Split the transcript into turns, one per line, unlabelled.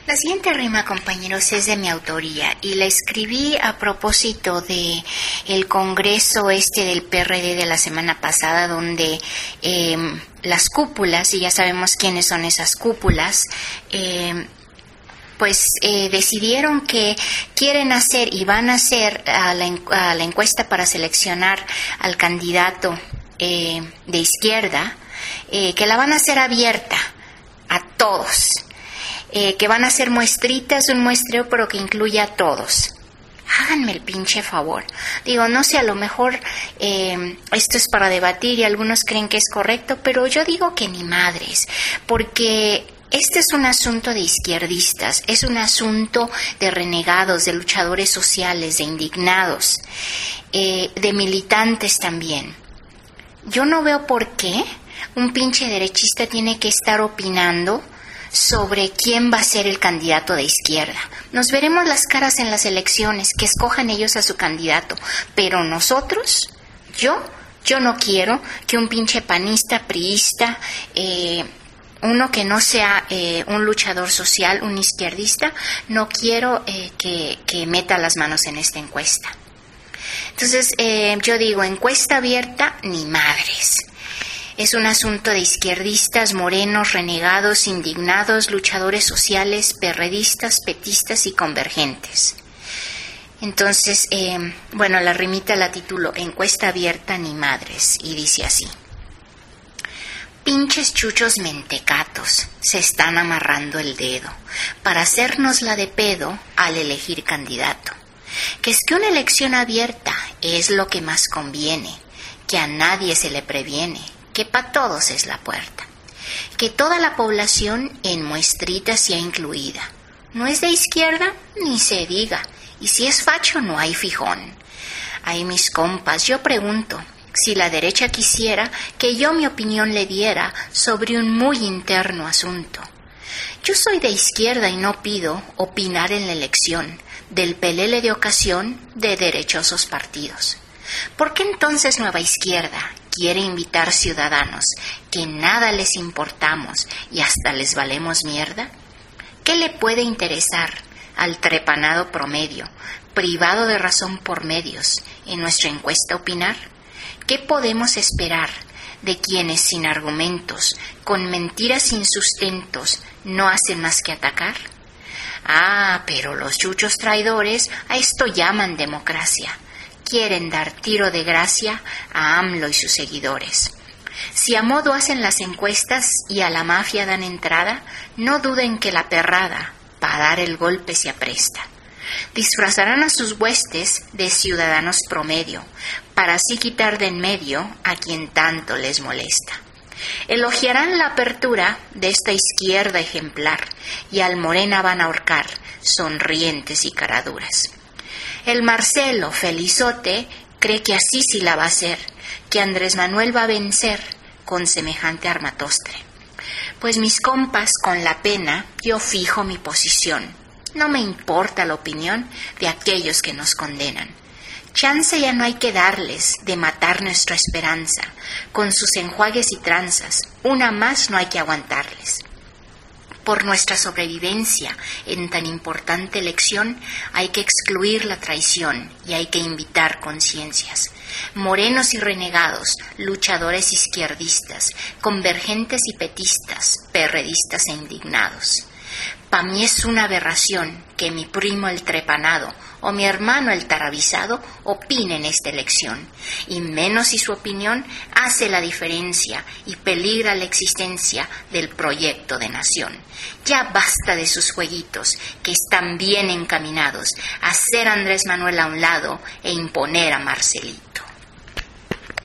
La siguiente rima, compañeros, es de mi autoría y la escribí a propósito de el congreso del PRD de la semana pasada, donde las cúpulas, y ya sabemos quiénes son esas cúpulas, decidieron que quieren hacer y van a hacer a la encuesta para seleccionar al candidato de izquierda, que la van a hacer abierta a todos. Que van a hacer muestritas, un muestreo, pero que incluya a todos. Háganme el pinche favor. Digo, no sé, a lo mejor esto es para debatir y algunos creen que es correcto, pero yo digo que ni madres, porque este es un asunto de izquierdistas, es un asunto de renegados, de luchadores sociales, de indignados, de militantes también. Yo no veo por qué un pinche derechista tiene que estar opinando sobre quién va a ser el candidato de izquierda. Nos veremos las caras en las elecciones, que escojan ellos a su candidato, pero nosotros, yo no quiero que un pinche panista, priista, uno que no sea un luchador social, un izquierdista, no quiero que meta las manos en esta encuesta. Entonces, yo digo, encuesta abierta, ni madres. Es un asunto de izquierdistas, morenos, renegados, indignados, luchadores sociales, perredistas, petistas y convergentes. Entonces, la rimita la titulo Encuesta abierta ni madres, y dice así: pinches chuchos mentecatos se están amarrando el dedo para hacernos la de pedo al elegir candidato. Que es que una elección abierta es lo que más conviene, que a nadie se le previene, que pa' todos es la puerta, que toda la población en muestrita sea incluida, no es de izquierda ni se diga, y si es facho no hay fijón. Ay, mis compas, yo pregunto, si la derecha quisiera que yo mi opinión le diera sobre un muy interno asunto. Yo soy de izquierda y no pido opinar en la elección del pelele de ocasión de derechosos partidos. ¿Por qué entonces Nueva Izquierda quiere invitar ciudadanos que nada les importamos y hasta les valemos mierda? ¿Qué le puede interesar al trepanado promedio, privado de razón por medios, en nuestra encuesta opinar? ¿Qué podemos esperar de quienes sin argumentos, con mentiras sin sustentos, no hacen más que atacar? Ah, pero los chuchos traidores a esto llaman democracia. Quieren dar tiro de gracia a AMLO y sus seguidores. Si a modo hacen las encuestas y a la mafia dan entrada, no duden que la perrada para dar el golpe se apresta. Disfrazarán a sus huestes de ciudadanos promedio, para así quitar de en medio a quien tanto les molesta. Elogiarán la apertura de esta izquierda ejemplar y al Morena van a ahorcar, sonrientes y caraduras. El Marcelo Felizote cree que así sí la va a hacer, que Andrés Manuel va a vencer con semejante armatostre. Pues mis compas, con la pena, yo fijo mi posición. No me importa la opinión de aquellos que nos condenan. Chance ya no hay que darles de matar nuestra esperanza, con sus enjuagues y tranzas, una más no hay que aguantarles. Por nuestra sobrevivencia en tan importante elección hay que excluir la traición y hay que invitar conciencias. Morenos y renegados, luchadores izquierdistas, convergentes y petistas, perredistas e indignados. Pa' mí es una aberración que mi primo el trepanado o mi hermano el tarabizado opine en esta elección, y menos si su opinión hace la diferencia y peligra la existencia del proyecto de nación. Ya basta de sus jueguitos, que están bien encaminados a hacer a Andrés Manuel a un lado e imponer a Marcelito.